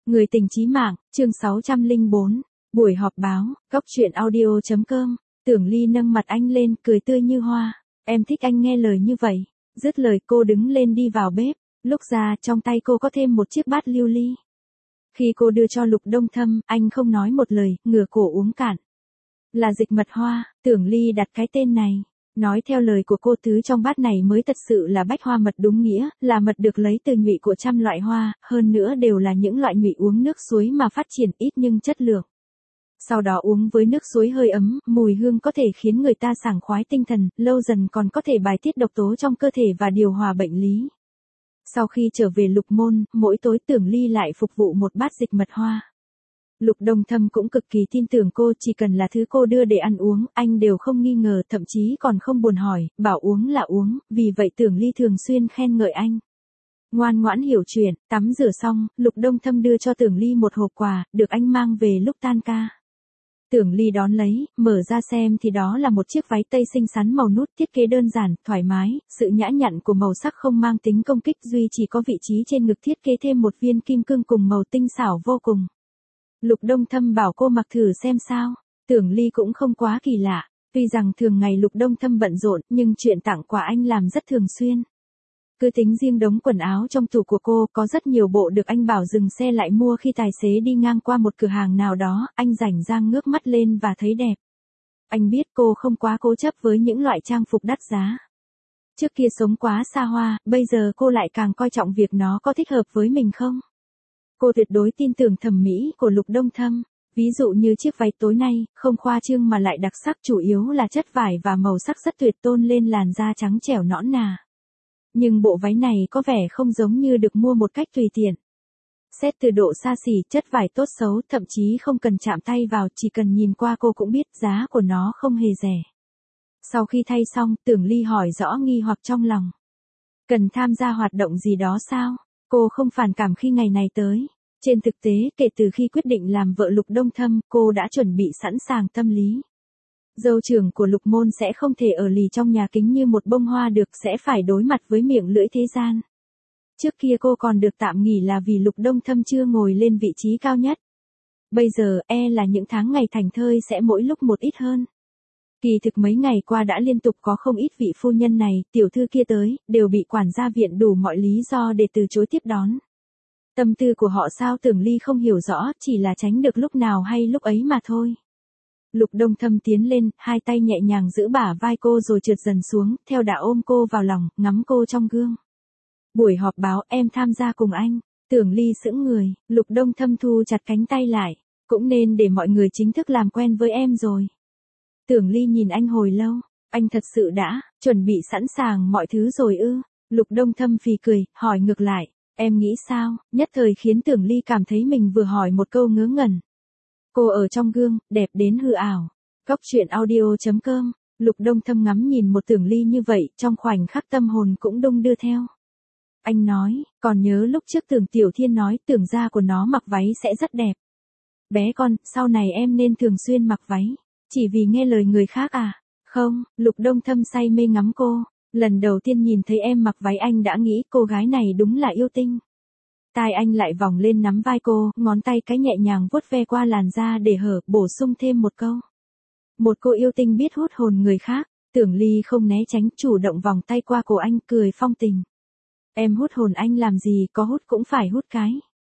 Người tình chí mạng, chương 604, buổi họp báo, góc chuyện audio.com, Tưởng Ly nâng mặt anh lên, cười tươi như hoa. Em thích anh nghe lời như vậy. Dứt lời cô đứng lên đi vào bếp, lúc ra trong tay cô có thêm một chiếc bát lưu ly. Khi cô đưa cho Lục Đông Thâm, anh không nói một lời, ngửa cổ uống cạn. Là dịch mật hoa, Tưởng Ly đặt cái tên này. Nói theo lời của cô, thứ trong bát này mới thật sự là bách hoa mật đúng nghĩa, là mật được lấy từ nhụy của trăm loại hoa, hơn nữa đều là những loại nhụy uống nước suối mà phát triển ít nhưng chất lượng. Sau đó uống với nước suối hơi ấm, mùi hương có thể khiến người ta sảng khoái tinh thần, lâu dần còn có thể bài tiết độc tố trong cơ thể và điều hòa bệnh lý. Sau khi trở về Lục Môn, mỗi tối Tưởng Ly lại phục vụ một bát dịch mật hoa. Lục Đông Thâm cũng cực kỳ tin tưởng cô, chỉ cần là thứ cô đưa để ăn uống, anh đều không nghi ngờ, thậm chí còn không buồn hỏi, bảo uống là uống, vì vậy Tưởng Ly thường xuyên khen ngợi anh. Ngoan ngoãn hiểu chuyện, tắm rửa xong, Lục Đông Thâm đưa cho Tưởng Ly một hộp quà, được anh mang về lúc tan ca. Tưởng Ly đón lấy, mở ra xem thì đó là một chiếc váy tây xinh xắn màu nút, thiết kế đơn giản, thoải mái, sự nhã nhặn của màu sắc không mang tính công kích, duy chỉ có vị trí trên ngực thiết kế thêm một viên kim cương cùng màu tinh xảo vô cùng. Lục Đông Thâm bảo cô mặc thử xem sao. Tưởng Ly cũng không quá kỳ lạ, tuy rằng thường ngày Lục Đông Thâm bận rộn, nhưng chuyện tặng quà anh làm rất thường xuyên. Cứ tính riêng đống quần áo trong tủ của cô, có rất nhiều bộ được anh bảo dừng xe lại mua khi tài xế đi ngang qua một cửa hàng nào đó, anh rảnh rang ngước mắt lên và thấy đẹp. Anh biết cô không quá cố chấp với những loại trang phục đắt giá. Trước kia sống quá xa hoa, bây giờ cô lại càng coi trọng việc nó có thích hợp với mình không. Cô tuyệt đối tin tưởng thẩm mỹ của Lục Đông Thâm. Ví dụ như chiếc váy tối nay, không khoa trương mà lại đặc sắc, chủ yếu là chất vải và màu sắc rất tuyệt, tôn lên làn da trắng trẻo nõn nà. Nhưng bộ váy này có vẻ không giống như được mua một cách tùy tiện. Xét từ độ xa xỉ, chất vải tốt xấu, thậm chí không cần chạm tay vào, chỉ cần nhìn qua cô cũng biết giá của nó không hề rẻ. Sau khi thay xong, Tưởng Ly hỏi rõ nghi hoặc trong lòng. Cần tham gia hoạt động gì đó sao? Cô không phản cảm khi ngày này tới. Trên thực tế, kể từ khi quyết định làm vợ Lục Đông Thâm, cô đã chuẩn bị sẵn sàng tâm lý. Dâu trưởng của Lục Môn sẽ không thể ở lì trong nhà kính như một bông hoa được, sẽ phải đối mặt với miệng lưỡi thế gian. Trước kia cô còn được tạm nghỉ là vì Lục Đông Thâm chưa ngồi lên vị trí cao nhất. Bây giờ, là những tháng ngày thành thơi sẽ mỗi lúc một ít hơn. Kỳ thực mấy ngày qua đã liên tục có không ít vị phu nhân này, tiểu thư kia tới, đều bị quản gia viện đủ mọi lý do để từ chối tiếp đón. Tâm tư của họ sao Tưởng Ly không hiểu rõ, chỉ là tránh được lúc nào hay lúc ấy mà thôi. Lục Đông Thâm tiến lên, hai tay nhẹ nhàng giữ bả vai cô rồi trượt dần xuống, theo đã ôm cô vào lòng, ngắm cô trong gương. Buổi họp báo, em tham gia cùng anh. Tưởng Ly sững người, Lục Đông Thâm thu chặt cánh tay lại, cũng nên để mọi người chính thức làm quen với em rồi. Tưởng Ly nhìn anh hồi lâu, anh thật sự đã chuẩn bị sẵn sàng mọi thứ rồi ư? Lục Đông Thâm phì cười, hỏi ngược lại, em nghĩ sao? Nhất thời khiến Tưởng Ly cảm thấy mình vừa hỏi một câu ngớ ngẩn. Cô ở trong gương, đẹp đến hư ảo. Góc chuyện audio.com, Lục Đông Thâm ngắm nhìn một Tưởng Ly như vậy, trong khoảnh khắc tâm hồn cũng đung đưa theo. Anh nói, còn nhớ lúc trước Tưởng Tiểu Thiên nói Tưởng da của nó mặc váy sẽ rất đẹp. Bé con, sau này em nên thường xuyên mặc váy. Chỉ vì nghe lời người khác à? Không, Lục Đông Thâm say mê ngắm cô. Lần đầu tiên nhìn thấy em mặc váy anh đã nghĩ cô gái này đúng là yêu tinh. Tai anh lại vòng lên nắm vai cô, ngón tay cái nhẹ nhàng vuốt ve qua làn da để hở, bổ sung thêm một câu. Một cô yêu tinh biết hút hồn người khác. Tưởng Ly không né tránh, chủ động vòng tay qua cổ anh, cười phong tình. Em hút hồn anh làm gì, có hút cũng phải hút cái.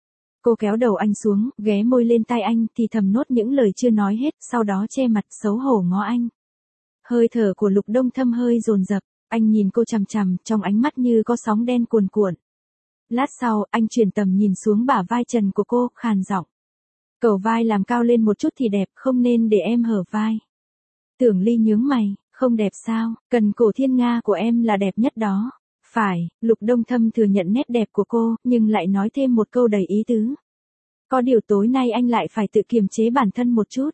Cô kéo đầu anh xuống, ghé môi lên tai anh, thì thầm nốt những lời chưa nói hết, sau đó che mặt xấu hổ ngó anh. Hơi thở của Lục Đông Thâm hơi dồn dập, anh nhìn cô chằm chằm, trong ánh mắt như có sóng đen cuồn cuộn. Lát sau, anh chuyển tầm nhìn xuống bả vai trần của cô, khàn giọng. Cầu vai làm cao lên một chút thì đẹp, không nên để em hở vai. Tưởng Ly nhướng mày, không đẹp sao, cần cổ thiên nga của em là đẹp nhất đó. Phải, Lục Đông Thâm thừa nhận nét đẹp của cô, nhưng lại nói thêm một câu đầy ý tứ. Có điều tối nay anh lại phải tự kiềm chế bản thân một chút.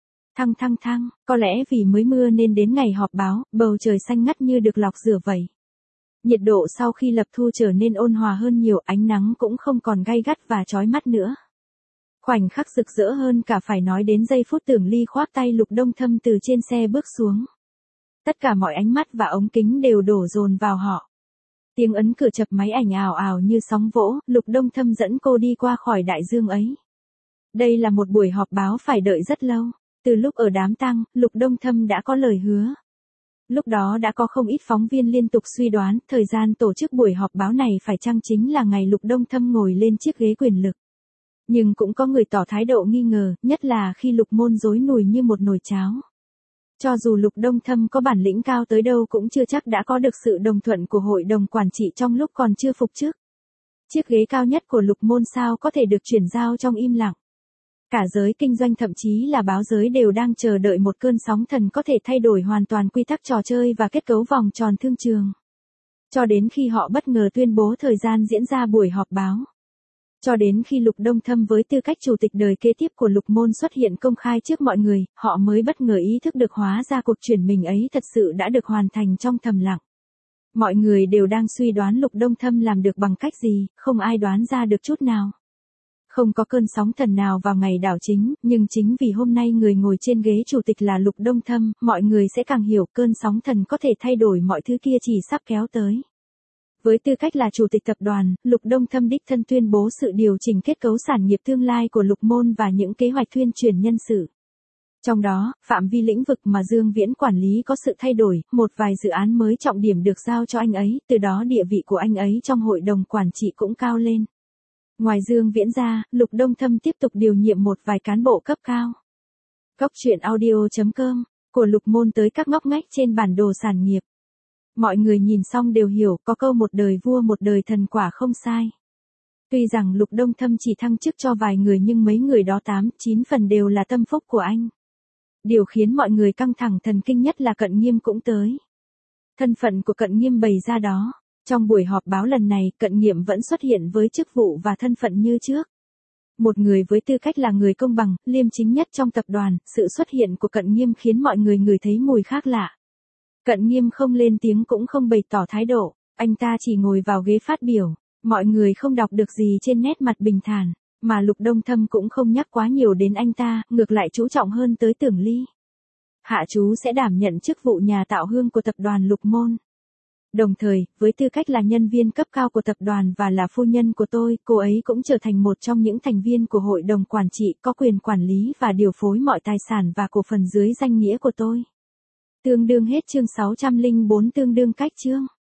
Thăng, có lẽ vì mới mưa nên đến ngày họp báo, bầu trời xanh ngắt như được lọc rửa vậy. Nhiệt độ sau khi lập thu trở nên ôn hòa hơn nhiều, ánh nắng cũng không còn gay gắt và chói mắt nữa. Khoảnh khắc rực rỡ hơn cả phải nói đến giây phút Tưởng Ly khoác tay Lục Đông Thâm từ trên xe bước xuống. Tất cả mọi ánh mắt và ống kính đều đổ dồn vào họ. Tiếng ấn cửa chập máy ảnh ào ào như sóng vỗ, Lục Đông Thâm dẫn cô đi qua khỏi đại dương ấy. Đây là một buổi họp báo phải đợi rất lâu. Từ lúc ở đám tang, Lục Đông Thâm đã có lời hứa. Lúc đó đã có không ít phóng viên liên tục suy đoán thời gian tổ chức buổi họp báo này phải chăng chính là ngày Lục Đông Thâm ngồi lên chiếc ghế quyền lực. Nhưng cũng có người tỏ thái độ nghi ngờ, nhất là khi Lục Môn rối nùi như một nồi cháo. Cho dù Lục Đông Thâm có bản lĩnh cao tới đâu cũng chưa chắc đã có được sự đồng thuận của hội đồng quản trị trong lúc còn chưa phục chức. Chiếc ghế cao nhất của Lục Môn sao có thể được chuyển giao trong im lặng. Cả giới kinh doanh thậm chí là báo giới đều đang chờ đợi một cơn sóng thần có thể thay đổi hoàn toàn quy tắc trò chơi và kết cấu vòng tròn thương trường. Cho đến khi họ bất ngờ tuyên bố thời gian diễn ra buổi họp báo. Cho đến khi Lục Đông Thâm với tư cách chủ tịch đời kế tiếp của Lục Môn xuất hiện công khai trước mọi người, họ mới bất ngờ ý thức được hóa ra cuộc chuyển mình ấy thật sự đã được hoàn thành trong thầm lặng. Mọi người đều đang suy đoán Lục Đông Thâm làm được bằng cách gì, không ai đoán ra được chút nào. Không có cơn sóng thần nào vào ngày đảo chính, nhưng chính vì hôm nay người ngồi trên ghế chủ tịch là Lục Đông Thâm, mọi người sẽ càng hiểu cơn sóng thần có thể thay đổi mọi thứ kia chỉ sắp kéo tới. Với tư cách là chủ tịch tập đoàn, Lục Đông Thâm đích thân tuyên bố sự điều chỉnh kết cấu sản nghiệp tương lai của Lục Môn và những kế hoạch thuyên chuyển nhân sự. Trong đó, phạm vi lĩnh vực mà Dương Viễn quản lý có sự thay đổi, một vài dự án mới trọng điểm được giao cho anh ấy, từ đó địa vị của anh ấy trong hội đồng quản trị cũng cao lên. Ngoài Dương Viễn ra, Lục Đông Thâm tiếp tục điều nhiệm một vài cán bộ cấp cao. Góc truyện audio.com, của Lục Môn tới các ngóc ngách trên bản đồ sản nghiệp. Mọi người nhìn xong đều hiểu, có câu một đời vua một đời thần quả không sai. Tuy rằng Lục Đông Thâm chỉ thăng chức cho vài người nhưng mấy người đó 8-9 phần đều là tâm phúc của anh. Điều khiến mọi người căng thẳng thần kinh nhất là Cận Nghiêm cũng tới. Thân phận của Cận Nghiêm bày ra đó. Trong buổi họp báo lần này, Cận Nghiêm vẫn xuất hiện với chức vụ và thân phận như trước. Một người với tư cách là người công bằng, liêm chính nhất trong tập đoàn, sự xuất hiện của Cận Nghiêm khiến mọi người ngửi thấy mùi khác lạ. Cận Nghiêm không lên tiếng cũng không bày tỏ thái độ, anh ta chỉ ngồi vào ghế phát biểu, mọi người không đọc được gì trên nét mặt bình thản, mà Lục Đông Thâm cũng không nhắc quá nhiều đến anh ta, ngược lại chú trọng hơn tới Tưởng Ly. Hạ chú sẽ đảm nhận chức vụ nhà tạo hương của tập đoàn Lục Môn. Đồng thời, với tư cách là nhân viên cấp cao của tập đoàn và là phu nhân của tôi, cô ấy cũng trở thành một trong những thành viên của hội đồng quản trị có quyền quản lý và điều phối mọi tài sản và cổ phần dưới danh nghĩa của tôi. Tương đương hết chương 604 tương đương cách chương.